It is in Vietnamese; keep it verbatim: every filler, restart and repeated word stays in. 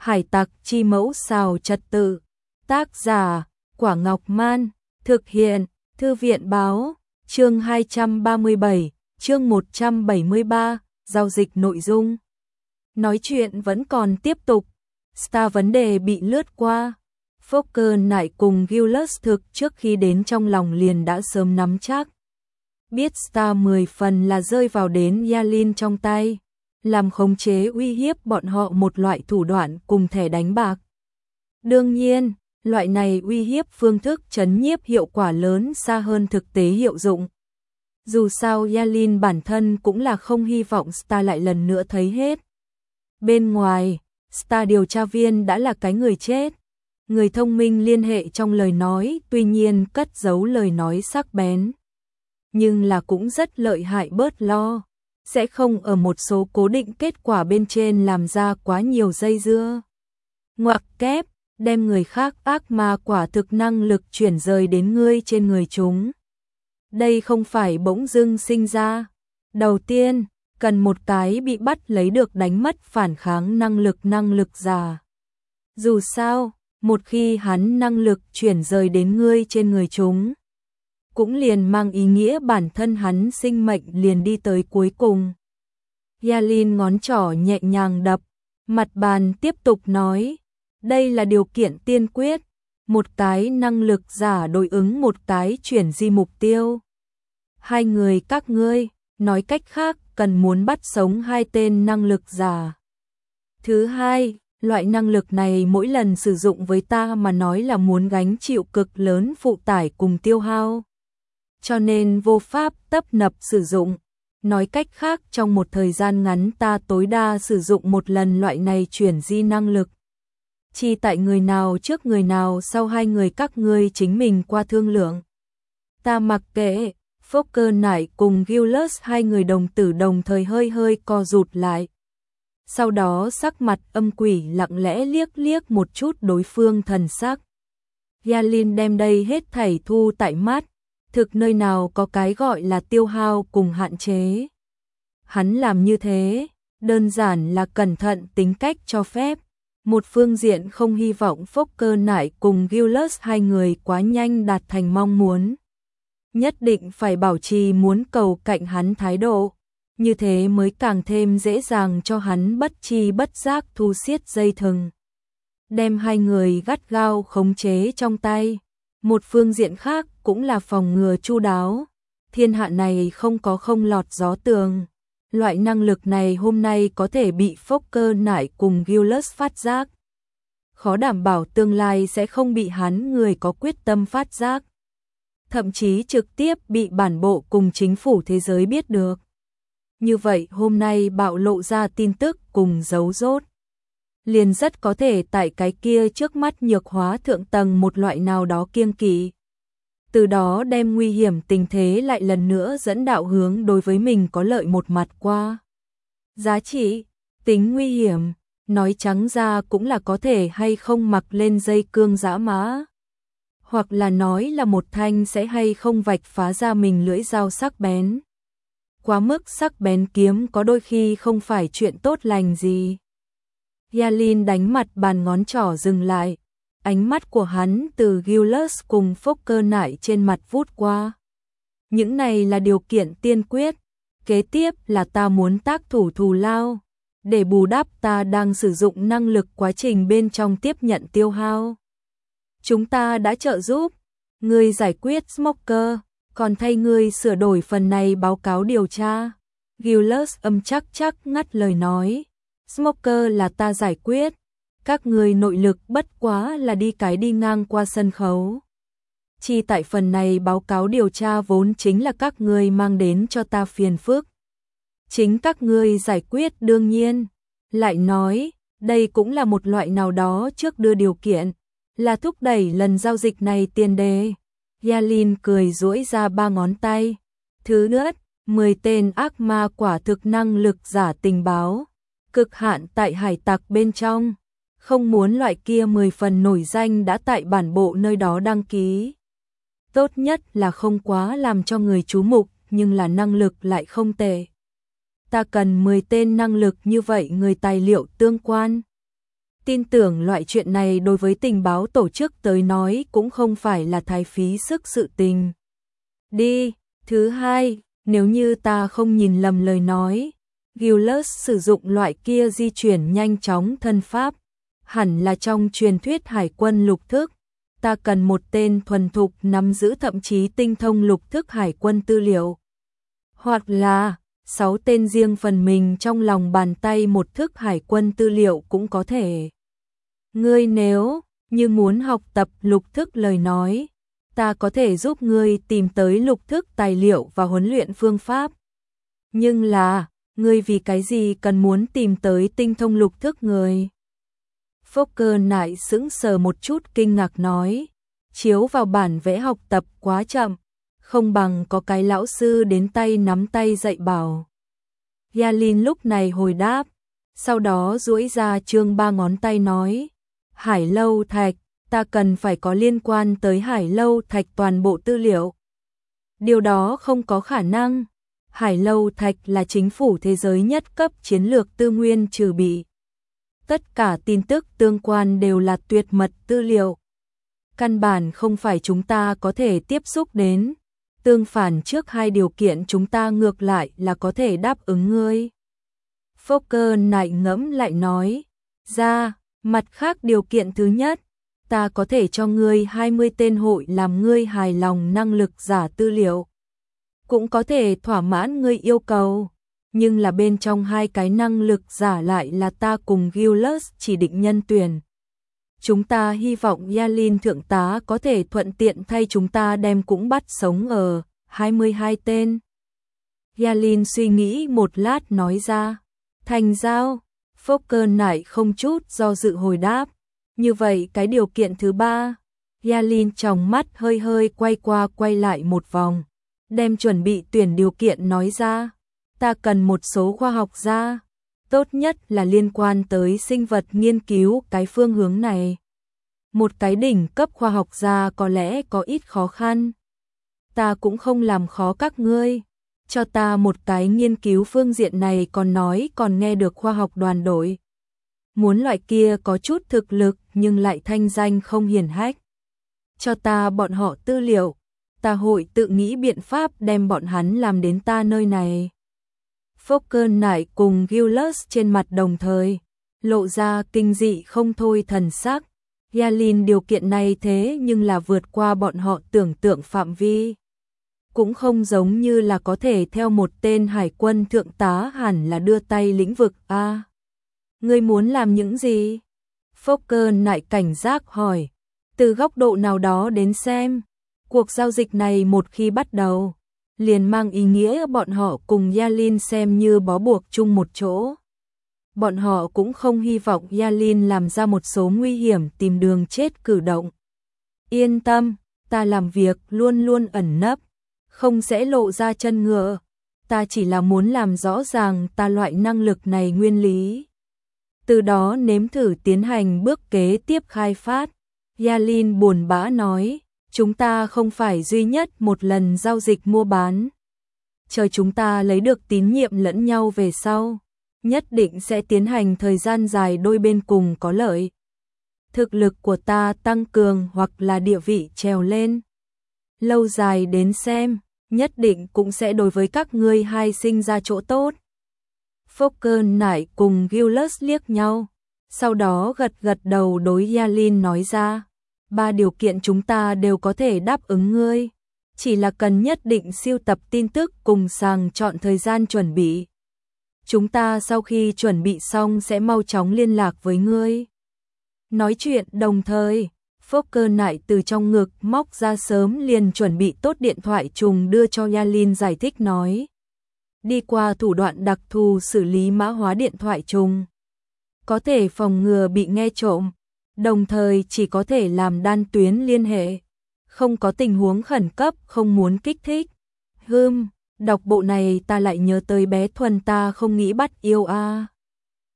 Hải tặc chi mẫu xào trật tự. Tác giả, Quả Ngọc Man. Thực hiện, Thư viện Báo. Chương hai trăm ba mươi bảy, chương một trăm bảy mươi ba, giao dịch nội dung. Nói chuyện vẫn còn tiếp tục. Star vấn đề bị lướt qua. Fokker nại cùng Gilus thực trước khi đến trong lòng liền đã sớm nắm chắc. Biết Star mười phần là rơi vào đến Yalin trong tay, làm khống chế uy hiếp bọn họ một loại thủ đoạn cùng thẻ đánh bạc. Đương nhiên, loại này uy hiếp phương thức trấn nhiếp hiệu quả lớn xa hơn thực tế hiệu dụng. Dù sao Yalin bản thân cũng là không hy vọng Star lại lần nữa thấy hết. Bên ngoài, Star điều tra viên đã là cái người chết. Người thông minh liên hệ trong lời nói, tuy nhiên cất giấu lời nói sắc bén. Nhưng là cũng rất lợi hại, bớt lo. Sẽ không ở một số cố định kết quả bên trên làm ra quá nhiều dây dưa. Ngoặc kép, đem người khác ác ma quả thực năng lực chuyển rời đến ngươi trên người chúng. Đây không phải bỗng dưng sinh ra. Đầu tiên, cần một cái bị bắt lấy được đánh mất phản kháng năng lực năng lực giả. Dù sao, một khi hắn năng lực chuyển rời đến ngươi trên người chúng, cũng liền mang ý nghĩa bản thân hắn sinh mệnh liền đi tới cuối cùng. Yalin ngón trỏ nhẹ nhàng đập, mặt bàn tiếp tục nói, đây là điều kiện tiên quyết, một cái năng lực giả đối ứng một cái chuyển di mục tiêu. Hai người các ngươi, nói cách khác, cần muốn bắt sống hai tên năng lực giả. Thứ hai, loại năng lực này mỗi lần sử dụng với ta mà nói là muốn gánh chịu cực lớn phụ tải cùng tiêu hao. Cho nên vô pháp tấp nập sử dụng. Nói cách khác, trong một thời gian ngắn ta tối đa sử dụng một lần loại này chuyển di năng lực. Chỉ tại người nào trước người nào sau, hai người các ngươi chính mình qua thương lượng. Ta mặc kệ. Fokker nại cùng Gilus hai người đồng tử đồng thời hơi hơi co rụt lại. Sau đó sắc mặt âm quỷ lặng lẽ liếc liếc một chút đối phương thần sắc. Yalin đem đây hết thảy thu tại mắt. Thực nơi nào có cái gọi là tiêu hao cùng hạn chế. Hắn làm như thế, đơn giản là cẩn thận tính cách cho phép. Một phương diện không hy vọng Fokker nại cùng Gilus hai người quá nhanh đạt thành mong muốn. Nhất định phải bảo trì muốn cầu cạnh hắn thái độ. Như thế mới càng thêm dễ dàng cho hắn bất chi bất giác thu xiết dây thừng. Đem hai người gắt gao khống chế trong tay. Một phương diện khác cũng là phòng ngừa chu đáo. Thiên hạ này không có không lọt gió tường. Loại năng lực này hôm nay có thể bị Fokker nại cùng Gilus phát giác. Khó đảm bảo tương lai sẽ không bị hắn người có quyết tâm phát giác. Thậm chí trực tiếp bị bản bộ cùng chính phủ thế giới biết được. Như vậy hôm nay bạo lộ ra tin tức cùng giấu rốt, liền rất có thể tại cái kia trước mắt nhược hóa thượng tầng một loại nào đó kiêng kỵ. Từ đó đem nguy hiểm tình thế lại lần nữa dẫn đạo hướng đối với mình có lợi một mặt qua. Giá trị, tính nguy hiểm, nói trắng ra cũng là có thể hay không mặc lên dây cương giã mã. Hoặc là nói là một thanh sẽ hay không vạch phá ra mình lưỡi dao sắc bén. Quá mức sắc bén kiếm có đôi khi không phải chuyện tốt lành gì. Yalin đánh mặt bàn ngón trỏ dừng lại. Ánh mắt của hắn từ Gilus cùng Fokker nại trên mặt vút qua. Những này là điều kiện tiên quyết. Kế tiếp là ta muốn tác thủ thù lao. Để bù đắp ta đang sử dụng năng lực quá trình bên trong tiếp nhận tiêu hao. Chúng ta đã trợ giúp ngươi giải quyết Smoker, còn thay ngươi sửa đổi phần này báo cáo điều tra. Gilus âm chắc chắc ngắt lời nói. Smoker là ta giải quyết. Các ngươi nội lực bất quá là đi cái đi ngang qua sân khấu. Chỉ tại phần này báo cáo điều tra vốn chính là các ngươi mang đến cho ta phiền phức. Chính các ngươi giải quyết đương nhiên. Lại nói, đây cũng là một loại nào đó trước đưa điều kiện. Là thúc đẩy lần giao dịch này tiền đề. Yalin cười duỗi ra ba ngón tay. Thứ nhất, mười tên ác ma quả thực năng lực giả tình báo. Cực hạn tại hải tặc bên trong. Không muốn loại kia mười phần nổi danh đã tại bản bộ nơi đó đăng ký. Tốt nhất là không quá làm cho người chú mục, nhưng là năng lực lại không tệ. Ta cần mười tên năng lực như vậy người tài liệu tương quan. Tin tưởng loại chuyện này đối với tình báo tổ chức tới nói cũng không phải là thái phí sức sự tình. Đi, thứ hai, nếu như ta không nhìn lầm lời nói, Gilles sử dụng loại kia di chuyển nhanh chóng thân pháp, hẳn là trong truyền thuyết hải quân lục thức. Ta cần một tên thuần thục nắm giữ thậm chí tinh thông lục thức hải quân tư liệu. Hoặc là, sáu tên riêng phần mình trong lòng bàn tay một thức hải quân tư liệu cũng có thể. Ngươi nếu như muốn học tập lục thức lời nói, ta có thể giúp ngươi tìm tới lục thức tài liệu và huấn luyện phương pháp. Nhưng là, ngươi vì cái gì cần muốn tìm tới tinh thông lục thức người? Fokker nại sững sờ một chút kinh ngạc nói, chiếu vào bản vẽ học tập quá chậm, không bằng có cái lão sư đến tay nắm tay dạy bảo. Yalin lúc này hồi đáp, sau đó duỗi ra trương ba ngón tay nói, Hải Lâu Thạch, ta cần phải có liên quan tới Hải Lâu Thạch toàn bộ tư liệu. Điều đó không có khả năng. Hải Lâu Thạch là chính phủ thế giới nhất cấp chiến lược tư nguyên trừ bị. Tất cả tin tức tương quan đều là tuyệt mật tư liệu. Căn bản không phải chúng ta có thể tiếp xúc đến. Tương phản trước hai điều kiện chúng ta ngược lại là có thể đáp ứng ngươi. Fokker nại ngẫm lại nói, ra, mặt khác điều kiện thứ nhất, ta có thể cho ngươi hai mươi tên hội làm ngươi hài lòng năng lực giả tư liệu. Cũng có thể thỏa mãn ngươi yêu cầu, nhưng là bên trong hai cái năng lực giả lại là ta cùng Gilles chỉ định nhân tuyển. Chúng ta hy vọng Yalin thượng tá có thể thuận tiện thay chúng ta đem cũng bắt sống ở hai mươi hai tên. Yalin suy nghĩ một lát nói ra, thành giao. Fokker nại không chút do dự hồi đáp, như vậy cái điều kiện thứ ba. Yalin trong mắt hơi hơi quay qua quay lại một vòng, đem chuẩn bị tuyển điều kiện nói ra, ta cần một số khoa học gia, tốt nhất là liên quan tới sinh vật nghiên cứu cái phương hướng này. Một cái đỉnh cấp khoa học gia có lẽ có ít khó khăn. Ta cũng không làm khó các ngươi, cho ta một cái nghiên cứu phương diện này còn nói còn nghe được khoa học đoàn đội. Muốn loại kia có chút thực lực nhưng lại thanh danh không hiển hách. Cho ta bọn họ tư liệu, ta hội tự nghĩ biện pháp đem bọn hắn làm đến ta nơi này. Fokker nại cùng Gilles trên mặt đồng thời, lộ ra kinh dị không thôi thần sắc. Yalin điều kiện này thế nhưng là vượt qua bọn họ tưởng tượng phạm vi. Cũng không giống như là có thể theo một tên hải quân thượng tá hẳn là đưa tay lĩnh vực a. À, ngươi muốn làm những gì? Fokker nại cảnh giác hỏi. Từ góc độ nào đó đến xem, cuộc giao dịch này một khi bắt đầu, liền mang ý nghĩa bọn họ cùng Yalin xem như bó buộc chung một chỗ. Bọn họ cũng không hy vọng Yalin làm ra một số nguy hiểm tìm đường chết cử động. Yên tâm, ta làm việc luôn luôn ẩn nấp, không sẽ lộ ra chân ngựa. Ta chỉ là muốn làm rõ ràng ta loại năng lực này nguyên lý. Từ đó nếm thử tiến hành bước kế tiếp khai phát. Yalin buồn bã nói, chúng ta không phải duy nhất một lần giao dịch mua bán. Chờ chúng ta lấy được tín nhiệm lẫn nhau về sau, nhất định sẽ tiến hành thời gian dài đôi bên cùng có lợi. Thực lực của ta tăng cường hoặc là địa vị trèo lên. Lâu dài đến xem, nhất định cũng sẽ đối với các ngươi hai sinh ra chỗ tốt. Fokker nại cùng Gilles liếc nhau, sau đó gật gật đầu đối Yalin nói ra, ba điều kiện chúng ta đều có thể đáp ứng ngươi, chỉ là cần nhất định siêu tập tin tức cùng sàng chọn thời gian chuẩn bị. Chúng ta sau khi chuẩn bị xong sẽ mau chóng liên lạc với ngươi. Nói chuyện đồng thời, Fokker nại từ trong ngực móc ra sớm liền chuẩn bị tốt điện thoại trùng đưa cho Yalin giải thích nói. Đi qua thủ đoạn đặc thù xử lý mã hóa điện thoại trùng, có thể phòng ngừa bị nghe trộm, đồng thời chỉ có thể làm đan tuyến liên hệ, không có tình huống khẩn cấp không muốn kích thích. Hừm, đọc bộ này ta lại nhớ tới bé Thuần ta không nghĩ bắt yêu a. À.